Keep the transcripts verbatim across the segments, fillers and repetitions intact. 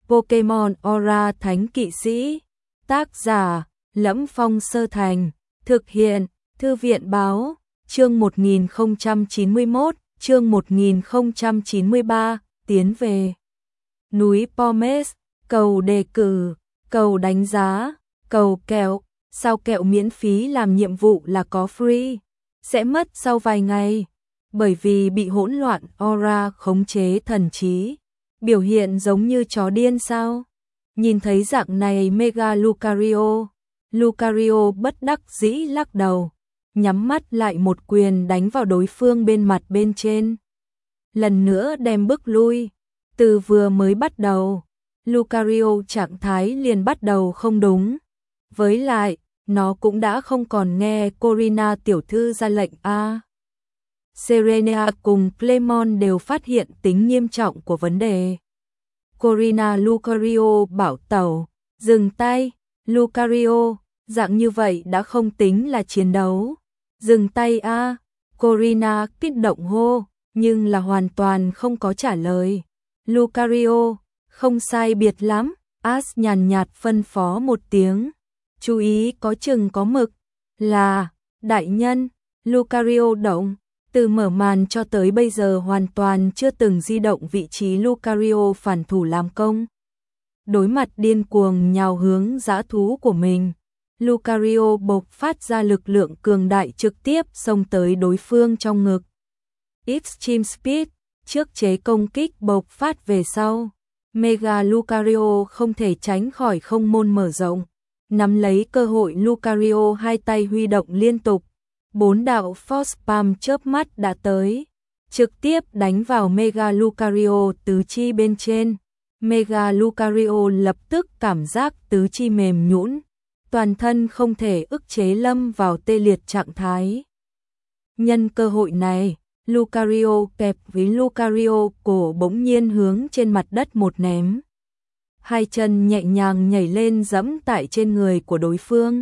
Pokemon Aura Thánh Kỵ Sĩ. Tác giả: Lẫm Phong Sơ Thành. Thực hiện: Thư viện báo. Chương một nghìn không trăm chín mươi mốt, chương một nghìn không trăm chín mươi ba, tiến về núi Pomes, cầu đề cử, cầu đánh giá, cầu kẹo. Sao kẹo miễn phí làm nhiệm vụ là có free, sẽ mất sau vài ngày, bởi vì bị hỗn loạn aura khống chế thần trí, biểu hiện giống như chó điên sao? Nhìn thấy dạng này Mega Lucario, Lucario bất đắc dĩ lắc đầu, nhắm mắt lại một quyền đánh vào đối phương bên mặt bên trên. Lần nữa đem bước lui, từ vừa mới bắt đầu, Lucario trạng thái liền bắt đầu không đúng. Với lại, nó cũng đã không còn nghe Corina tiểu thư ra lệnh a. Serena cùng Clemon đều phát hiện tính nghiêm trọng của vấn đề. Corina Lucario bảo tẩu, dừng tay, Lucario, dạng như vậy đã không tính là chiến đấu. Dừng tay a, Corina kích động hô, nhưng là hoàn toàn không có trả lời. Lucario, không sai biệt lắm, Ash nhàn nhạt phân phó một tiếng. Chú ý có chừng có mực, là, đại nhân, Lucario động, từ mở màn cho tới bây giờ hoàn toàn chưa từng di động vị trí Lucario phản thủ làm công. Đối mặt điên cuồng nhào hướng dã thú của mình, Lucario bộc phát ra lực lượng cường đại trực tiếp xông tới đối phương trong ngực. Extreme Speed, trước chế công kích bộc phát về sau, Mega Lucario không thể tránh khỏi không môn mở rộng. Nắm lấy cơ hội Lucario hai tay huy động liên tục, bốn đạo Force Palm chớp mắt đã tới, trực tiếp đánh vào Mega Lucario tứ chi bên trên. Mega Lucario lập tức cảm giác tứ chi mềm nhũn, toàn thân không thể ức chế lâm vào tê liệt trạng thái. Nhân cơ hội này, Lucario kẹp với Lucario cổ bỗng nhiên hướng trên mặt đất một ném. Hai chân nhẹ nhàng nhảy lên giẫm tại trên người của đối phương.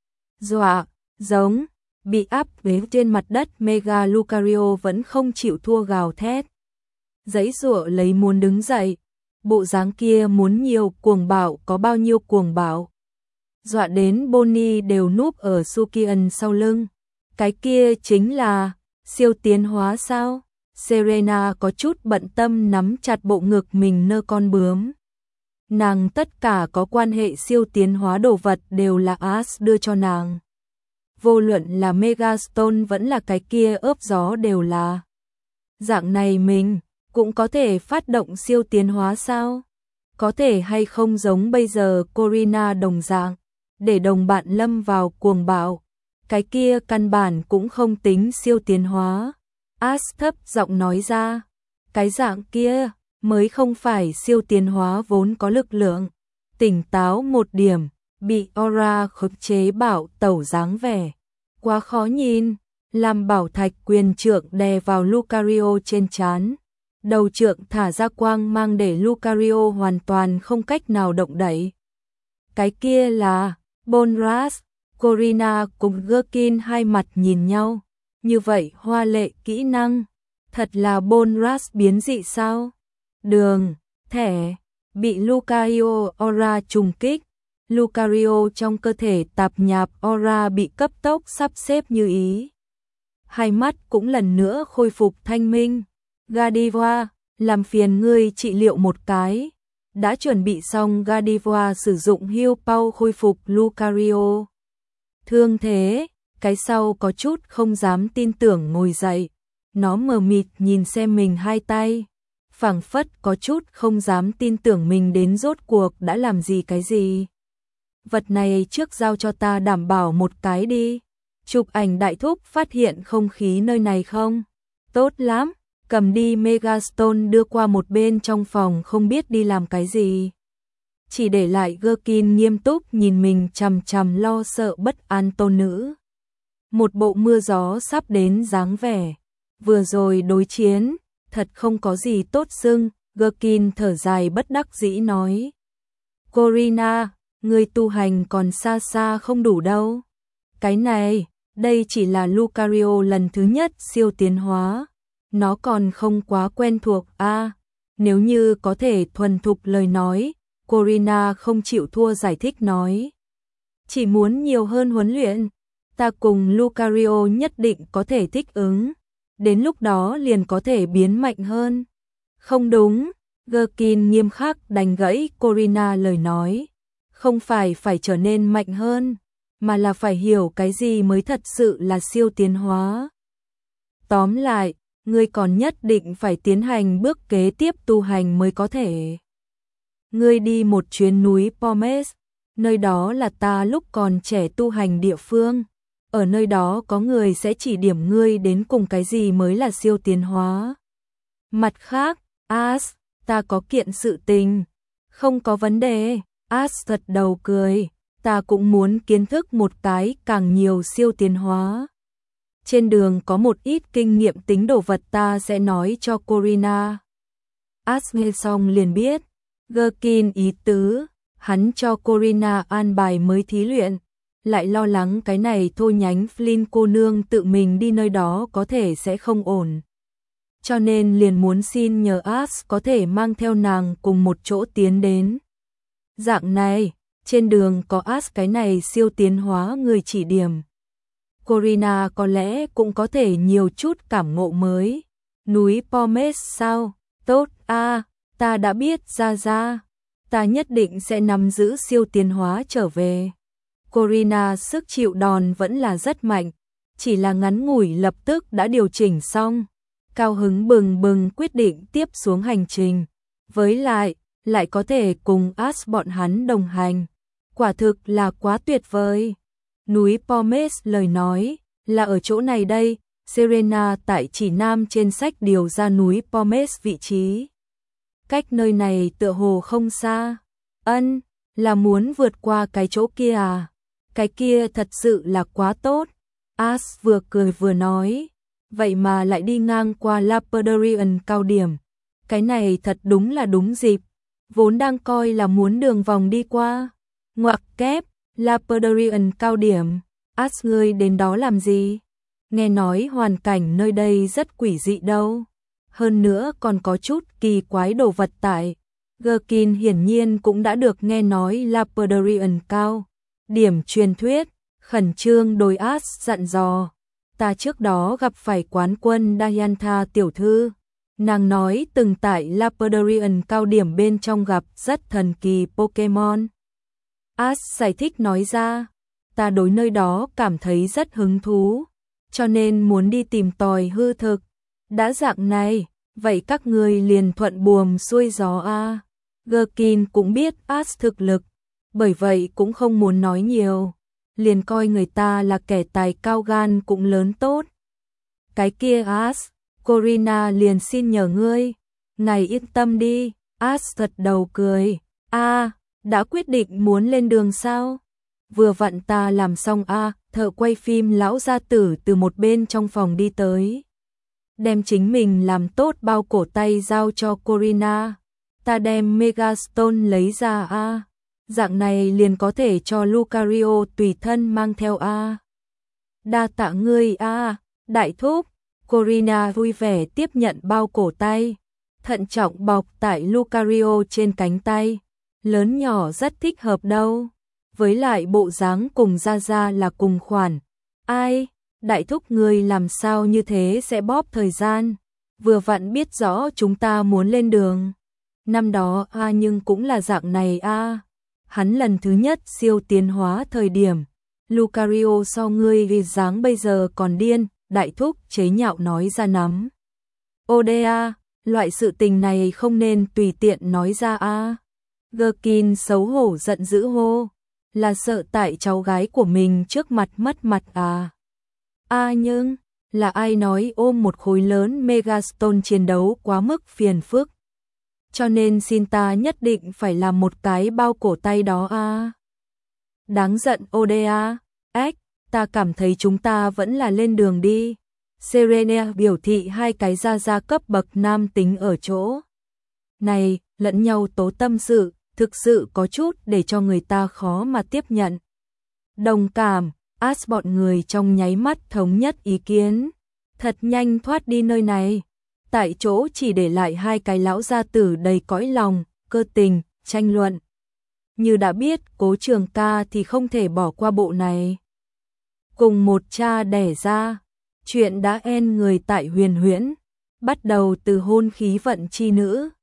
Dọa, giống, bị áp bế trên mặt đất Mega Lucario vẫn không chịu thua gào thét. Giãy giụa lấy muốn đứng dậy, bộ dáng kia muốn nhiều cuồng bạo có bao nhiêu cuồng bạo. Dọa đến Bonnie đều núp ở Sukian sau lưng. Cái kia chính là siêu tiến hóa sao? Serena có chút bận tâm nắm chặt bộ ngực mình nơ con bướm. Nàng tất cả có quan hệ siêu tiến hóa đồ vật đều là Ash đưa cho nàng. Vô luận là Megastone vẫn là cái kia ướp gió đều là. Dạng này mình cũng có thể phát động siêu tiến hóa sao? Có thể hay không giống bây giờ Corina đồng dạng, để đồng bạn lâm vào cuồng bạo. Cái kia căn bản cũng không tính siêu tiến hóa. Ash thấp giọng nói ra, cái dạng kia mới không phải siêu tiến hóa vốn có lực lượng. Tỉnh táo một điểm, bị aura khống chế bảo tẩu dáng vẻ. Quá khó nhìn, làm bảo thạch quyền trượng đè vào Lucario trên trán. Đầu trượng thả ra quang mang để Lucario hoàn toàn không cách nào động đậy. Cái kia là Bonras. Corina cùng Gherkin hai mặt nhìn nhau. Như vậy hoa lệ kỹ năng, thật là Bonras biến dị sao? Đường, thẻ, bị Lucario aura trùng kích. Lucario trong cơ thể tạp nhạp aura bị cấp tốc sắp xếp như ý. Hai mắt cũng lần nữa khôi phục thanh minh. Gardevoir, làm phiền ngươi trị liệu một cái. Đã chuẩn bị xong, Gardevoir sử dụng heal pow khôi phục Lucario. Thương thế, cái sau có chút không dám tin tưởng ngồi dậy. Nó mờ mịt nhìn xem mình hai tay, phảng phất có chút không dám tin tưởng mình đến rốt cuộc đã làm gì cái gì. Vật này trước giao cho ta đảm bảo một cái đi. Chụp ảnh đại thúc phát hiện không khí nơi này không? Tốt lắm, cầm đi. Megastone đưa qua một bên trong phòng không biết đi làm cái gì. Chỉ để lại Gherkin nghiêm túc nhìn mình chằm chằm lo sợ bất an tôn nữ. Một bộ mưa gió sắp đến dáng vẻ. Vừa rồi đối chiến, thật không có gì tốt xưng. Gherkin thở dài bất đắc dĩ nói. Corina, người tu hành còn xa xa không đủ đâu. Cái này, đây chỉ là Lucario lần thứ nhất siêu tiến hóa. Nó còn không quá quen thuộc a. À, nếu như có thể thuần thục lời nói, Corina không chịu thua giải thích nói. Chỉ muốn nhiều hơn huấn luyện, ta cùng Lucario nhất định có thể thích ứng, đến lúc đó liền có thể biến mạnh hơn. Không đúng, Gherkin nghiêm khắc đánh gãy Corina lời nói. Không phải phải trở nên mạnh hơn, mà là phải hiểu cái gì mới thật sự là siêu tiến hóa. Tóm lại, ngươi còn nhất định phải tiến hành bước kế tiếp tu hành mới có thể. Ngươi đi một chuyến núi Pommes, nơi đó là ta lúc còn trẻ tu hành địa phương. Ở nơi đó có người sẽ chỉ điểm ngươi đến cùng cái gì mới là siêu tiến hóa. Mặt khác, As, ta có kiện sự tình. Không có vấn đề, As gật đầu cười. Ta cũng muốn kiến thức một cái càng nhiều siêu tiến hóa. Trên đường có một ít kinh nghiệm tính đồ vật ta sẽ nói cho Corina. As nghe xong liền biết. Gherkin ý tứ, hắn cho Corina an bài mới thí luyện. Lại lo lắng cái này thôi nhánh Flynn cô nương tự mình đi nơi đó có thể sẽ không ổn. Cho nên liền muốn xin nhờ As có thể mang theo nàng cùng một chỗ tiến đến. Dạng này, trên đường có As cái này siêu tiến hóa người chỉ điểm. Corina có lẽ cũng có thể nhiều chút cảm ngộ mới. Núi Pommes sao? Tốt a, ta đã biết ra ra. Ta nhất định sẽ nắm giữ siêu tiến hóa trở về. Corina sức chịu đòn vẫn là rất mạnh, chỉ là ngắn ngủi lập tức đã điều chỉnh xong. Cao hứng bừng bừng quyết định tiếp xuống hành trình. Với lại, lại có thể cùng As bọn hắn đồng hành. Quả thực là quá tuyệt vời. Núi Pommes lời nói, là ở chỗ này đây. Serena tại chỉ nam trên sách điều ra núi Pommes vị trí. Cách nơi này tựa hồ không xa. Ân, là muốn vượt qua cái chỗ kia à? Cái kia thật sự là quá tốt. As vừa cười vừa nói. Vậy mà lại đi ngang qua Laperderian cao điểm. Cái này thật đúng là đúng dịp. Vốn đang coi là muốn đường vòng đi qua. Ngoặc kép, Laperderian cao điểm. As ngươi đến đó làm gì? Nghe nói hoàn cảnh nơi đây rất quỷ dị đâu. Hơn nữa còn có chút kỳ quái đồ vật tại. Gherkin hiển nhiên cũng đã được nghe nói Laperderian cao điểm truyền thuyết, khẩn trương đối As dặn dò. Ta trước đó gặp phải quán quân Diantha tiểu thư. Nàng nói từng tại Laperderian cao điểm bên trong gặp rất thần kỳ Pokemon. As giải thích nói ra, ta đối nơi đó cảm thấy rất hứng thú, cho nên muốn đi tìm tòi hư thực. Đã dạng này, vậy các người liền thuận buồm xuôi gió a. Gherkin cũng biết As thực lực, bởi vậy cũng không muốn nói nhiều, liền coi người ta là kẻ tài cao gan cũng lớn tốt. Cái kia As, Corina liền xin nhờ ngươi, ngài yên tâm đi. As gật đầu cười, a, đã quyết định muốn lên đường sao? Vừa vặn ta làm xong a, thợ quay phim lão gia tử từ một bên trong phòng đi tới. Đem chính mình làm tốt bao cổ tay giao cho Corina. Ta đem Megastone lấy ra a. Dạng này liền có thể cho Lucario tùy thân mang theo a. Đa tạ ngươi a, đại thúc. Corina vui vẻ tiếp nhận bao cổ tay, thận trọng bọc tại Lucario trên cánh tay. Lớn nhỏ rất thích hợp đâu. Với lại bộ dáng cùng Gia Gia là cùng khoản. Ai, đại thúc ngươi làm sao như thế sẽ bóp thời gian. Vừa vặn biết rõ chúng ta muốn lên đường. Năm đó a nhưng cũng là dạng này a. Hắn lần thứ nhất siêu tiến hóa thời điểm. Lucario so ngươi vì dáng bây giờ còn điên. Đại thúc chế nhạo nói ra nắm. Oda, loại sự tình này không nên tùy tiện nói ra a. Gherkin xấu hổ giận dữ hô. Là sợ tại cháu gái của mình trước mặt mất mặt à? A nhưng, là ai nói ôm một khối lớn Megastone chiến đấu quá mức phiền phức. Cho nên xin ta nhất định phải làm một cái bao cổ tay đó a. Đáng giận Oda, ếch, ta cảm thấy chúng ta vẫn là lên đường đi. Serena biểu thị hai cái gia gia cấp bậc nam tính ở chỗ này, lẫn nhau tố tâm sự, thực sự có chút để cho người ta khó mà tiếp nhận. Đồng cảm, As bọn người trong nháy mắt thống nhất ý kiến, thật nhanh thoát đi nơi này. Tại chỗ chỉ để lại hai cái lão gia tử đầy cõi lòng, cơ tình, tranh luận. như đã biết Cố Trường Ca thì không thể bỏ qua bộ này. Cùng một cha đẻ ra, chuyện đã en người tại Huyền Huyễn, bắt đầu từ hôn khí vận chi nữ,